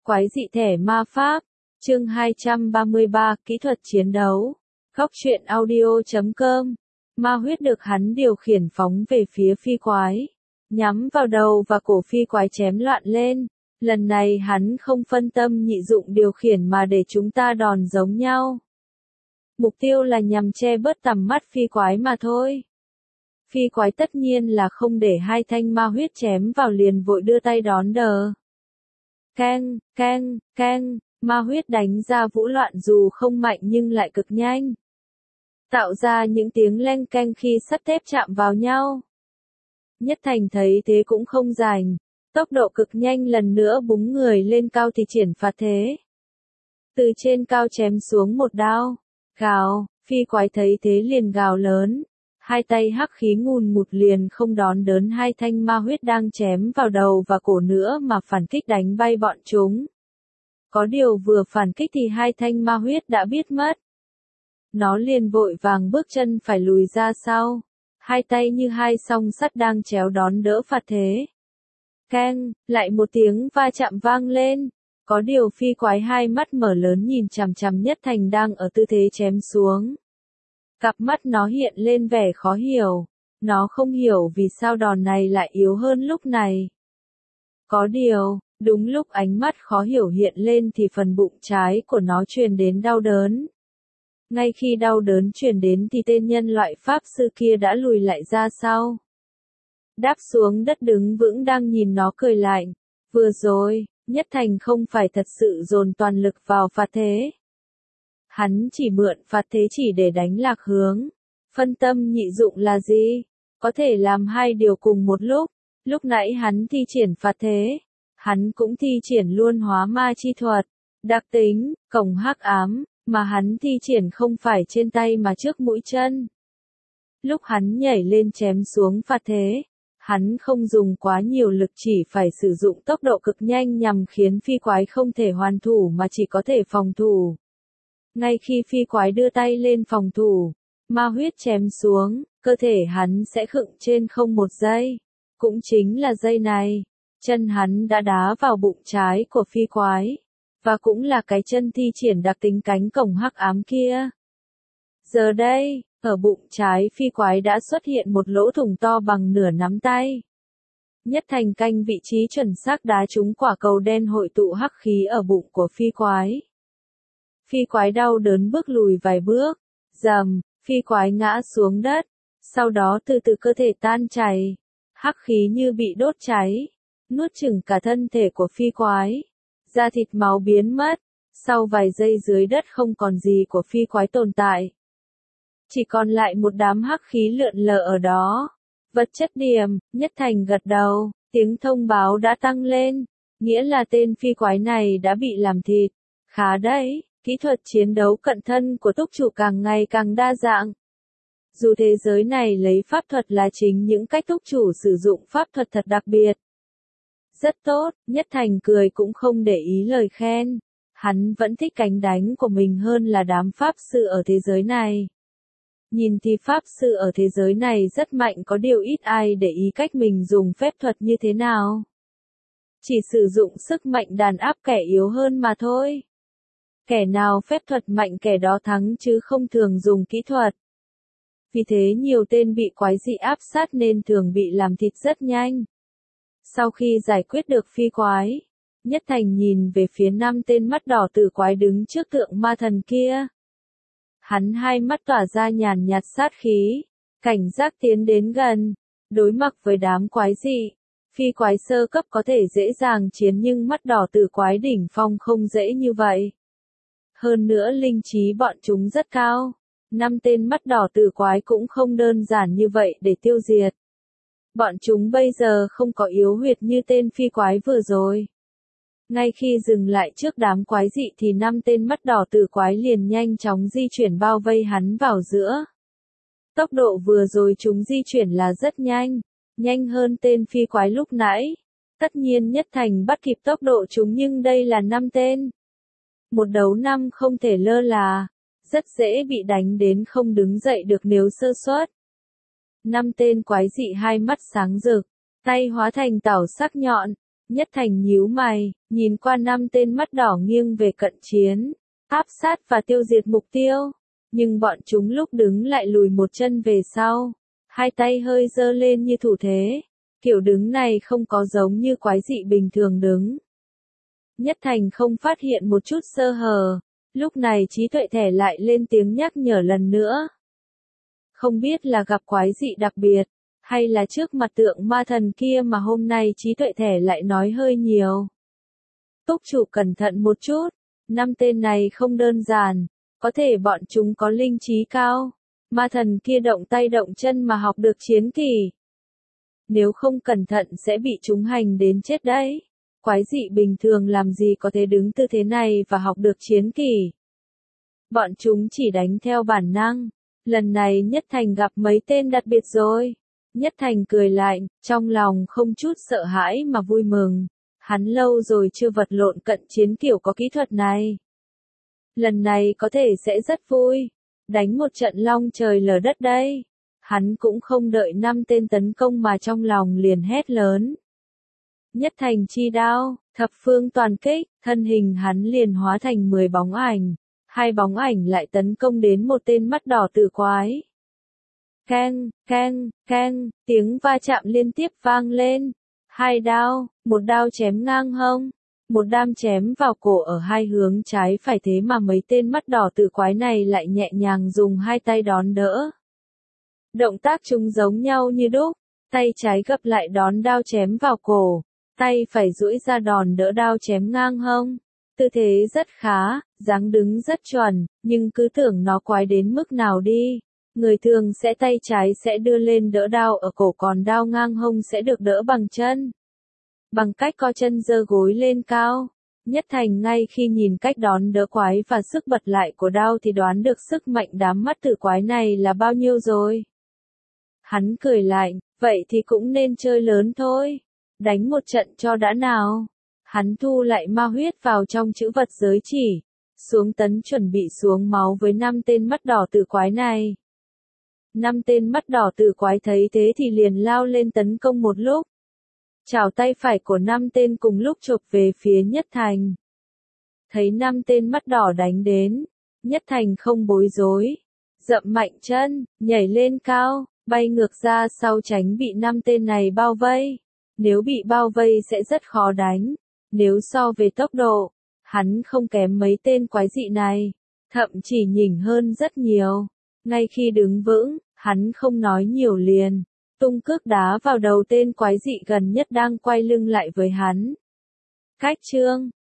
Quái dị thẻ ma pháp. Chương 233, kỹ thuật chiến đấu. Góc truyện audio.com. Ma huyết được hắn điều khiển phóng về phía phi quái, nhắm vào đầu và cổ phi quái chém loạn lên. Lần này hắn không phân tâm nhị dụng điều khiển mà để chúng ta đòn giống nhau. Mục tiêu là nhằm che bớt tầm mắt phi quái mà thôi. Phi quái tất nhiên là không để hai thanh ma huyết chém vào liền vội đưa tay đón đỡ. Keng, keng, keng, ma huyết đánh ra vũ loạn dù không mạnh nhưng lại cực nhanh, tạo ra những tiếng leng keng khi sắt thép chạm vào nhau. Nhất Thành thấy thế cũng không rảnh, tốc độ cực nhanh lần nữa búng người lên cao thì triển phạt thế. Từ trên cao chém xuống một đao, gào, phi quái thấy thế liền gào lớn, hai tay hắc khí ngùn ngụt liền không đón đớn hai thanh ma huyết đang chém vào đầu và cổ nữa mà phản kích đánh bay bọn chúng. Có điều vừa phản kích thì hai thanh ma huyết đã biết mất. Nó liền vội vàng bước chân phải lùi ra sau, hai tay như hai song sắt đang chéo đón đỡ phạt thế. Keng, lại một tiếng va chạm vang lên. Có điều phi quái hai mắt mở lớn nhìn chằm chằm Nhất Thành đang ở tư thế chém xuống. Cặp mắt nó hiện lên vẻ khó hiểu, nó không hiểu vì sao đòn này lại yếu hơn lúc này. Có điều, đúng lúc ánh mắt khó hiểu hiện lên thì phần bụng trái của nó truyền đến đau đớn. Ngay khi đau đớn truyền đến thì tên nhân loại pháp sư kia đã lùi lại ra sau. Đáp xuống đất đứng vững đang nhìn nó cười lạnh. Vừa rồi, Nhất Thành không phải thật sự dồn toàn lực vào phạt thế. Hắn chỉ mượn phạt thế chỉ để đánh lạc hướng. Phân tâm nhị dụng là gì? Có thể làm hai điều cùng một lúc. Lúc nãy hắn thi triển phạt thế, hắn cũng thi triển luôn hóa ma chi thuật. Đặc tính, cổng hắc ám, mà hắn thi triển không phải trên tay mà trước mũi chân. Lúc hắn nhảy lên chém xuống phạt thế, hắn không dùng quá nhiều lực chỉ phải sử dụng tốc độ cực nhanh nhằm khiến phi quái không thể hoàn thủ mà chỉ có thể phòng thủ. Ngay khi phi quái đưa tay lên phòng thủ, ma huyết chém xuống, cơ thể hắn sẽ khựng trên không một giây. Cũng chính là giây này, chân hắn đã đá vào bụng trái của phi quái, và cũng là cái chân thi triển đặc tính cánh cổng hắc ám kia. Giờ đây, ở bụng trái phi quái đã xuất hiện một lỗ thủng to bằng nửa nắm tay. Nhất Thành canh vị trí chuẩn xác đá trúng quả cầu đen hội tụ hắc khí ở bụng của phi quái. Phi quái đau đớn bước lùi vài bước, rầm, phi quái ngã xuống đất, sau đó từ từ cơ thể tan chảy, hắc khí như bị đốt cháy, nuốt chửng cả thân thể của phi quái. Da thịt máu biến mất, sau vài giây dưới đất không còn gì của phi quái tồn tại. Chỉ còn lại một đám hắc khí lượn lờ ở đó. Vật chất điểm, Nhất Thành gật đầu, tiếng thông báo đã tăng lên, nghĩa là tên phi quái này đã bị làm thịt. Khá đấy, kỹ thuật chiến đấu cận thân của túc chủ càng ngày càng đa dạng. Dù thế giới này lấy pháp thuật là chính những cách túc chủ sử dụng pháp thuật thật đặc biệt. Rất tốt, Nhất Thành cười cũng không để ý lời khen. Hắn vẫn thích cánh đánh của mình hơn là đám pháp sư ở thế giới này. Nhìn thì pháp sư ở thế giới này rất mạnh, có điều ít ai để ý cách mình dùng phép thuật như thế nào. Chỉ sử dụng sức mạnh đàn áp kẻ yếu hơn mà thôi. Kẻ nào phép thuật mạnh kẻ đó thắng chứ không thường dùng kỹ thuật. Vì thế nhiều tên bị quái dị áp sát nên thường bị làm thịt rất nhanh. Sau khi giải quyết được phi quái, Nhất Thành nhìn về phía 5 tên mắt đỏ tử quái đứng trước tượng ma thần kia. Hắn hai mắt tỏa ra nhàn nhạt sát khí, cảnh giác tiến đến gần, đối mặt với đám quái dị. Phi quái sơ cấp có thể dễ dàng chiến nhưng mắt đỏ tử quái đỉnh phong không dễ như vậy. Hơn nữa linh trí bọn chúng rất cao, 5 tên mắt đỏ tử quái cũng không đơn giản như vậy để tiêu diệt. Bọn chúng bây giờ không có yếu huyệt như tên phi quái vừa rồi. Ngay khi dừng lại trước đám quái dị thì 5 tên mắt đỏ tử quái liền nhanh chóng di chuyển bao vây hắn vào giữa. Tốc độ vừa rồi chúng di chuyển là rất nhanh, nhanh hơn tên phi quái lúc nãy. Tất nhiên Nhất Thành bắt kịp tốc độ chúng nhưng đây là 5 tên. Một đấu 5 không thể lơ là, rất dễ bị đánh đến không đứng dậy được nếu sơ suất. 5 tên quái dị hai mắt sáng rực, tay hóa thành tảo sắc nhọn, Nhất Thành nhíu mày, nhìn qua 5 tên mắt đỏ nghiêng về cận chiến, áp sát và tiêu diệt mục tiêu. Nhưng bọn chúng lúc đứng lại lùi một chân về sau, hai tay hơi giơ lên như thủ thế. Kiểu đứng này không có giống như quái dị bình thường đứng. Nhất Thành không phát hiện một chút sơ hở, lúc này trí tuệ thẻ lại lên tiếng nhắc nhở lần nữa. Không biết là gặp quái dị đặc biệt, hay là trước mặt tượng ma thần kia mà hôm nay trí tuệ thẻ lại nói hơi nhiều. Túc chủ cẩn thận một chút, 5 tên này không đơn giản, có thể bọn chúng có linh trí cao. Ma thần kia động tay động chân mà học được chiến kỹ. Nếu không cẩn thận sẽ bị chúng hành đến chết đấy. Quái dị bình thường làm gì có thể đứng tư thế này và học được chiến kỹ. Bọn chúng chỉ đánh theo bản năng. Lần này Nhất Thành gặp mấy tên đặc biệt rồi. Nhất Thành cười lạnh, trong lòng không chút sợ hãi mà vui mừng. Hắn lâu rồi chưa vật lộn cận chiến kiểu có kỹ thuật này. Lần này có thể sẽ rất vui. Đánh một trận long trời lở đất đây. Hắn cũng không đợi 5 tên tấn công mà trong lòng liền hét lớn. Nhất Thành chi đao, thập phương toàn kích, thân hình hắn liền hóa thành 10 bóng ảnh. 2 bóng ảnh lại tấn công đến một tên mắt đỏ tử quái. Keng, keng, keng, tiếng va chạm liên tiếp vang lên. 2 đao, một đao chém ngang hông, một đam chém vào cổ ở hai hướng trái phải, thế mà mấy tên mắt đỏ tử quái này lại nhẹ nhàng dùng 2 tay đón đỡ. Động tác chúng giống nhau như đúc, tay trái gập lại đón đao chém vào cổ, tay phải duỗi ra đòn đỡ đao chém ngang hông. Tư thế rất khá, dáng đứng rất chuẩn, nhưng cứ tưởng nó quái đến mức nào đi. Người thường sẽ tay trái sẽ đưa lên đỡ đao ở cổ, còn đao ngang hông sẽ được đỡ bằng chân. Bằng cách co chân giơ gối lên cao. Nhất Thành ngay khi nhìn cách đón đỡ quái và sức bật lại của đao thì đoán được sức mạnh đám mắt tử quái này là bao nhiêu rồi. Hắn cười lạnh, vậy thì cũng nên chơi lớn thôi. Đánh một trận cho đã nào. Hắn thu lại ma huyết vào trong chữ vật giới chỉ. Xuống tấn chuẩn bị xuống máu với 5 tên mắt đỏ tử quái này. 5 tên mắt đỏ tử quái thấy thế thì liền lao lên tấn công một lúc. Chảo tay phải của 5 tên cùng lúc chộp về phía Nhất Thành. Thấy 5 tên mắt đỏ đánh đến, Nhất Thành không bối rối. Dậm mạnh chân, nhảy lên cao, bay ngược ra sau tránh bị 5 tên này bao vây. Nếu bị bao vây sẽ rất khó đánh. Nếu so về tốc độ, hắn không kém mấy tên quái dị này. Thậm chỉ nhỉnh hơn rất nhiều. Ngay khi đứng vững, hắn không nói nhiều liền. Tung cước đá vào đầu tên quái dị gần nhất đang quay lưng lại với hắn. Cách chương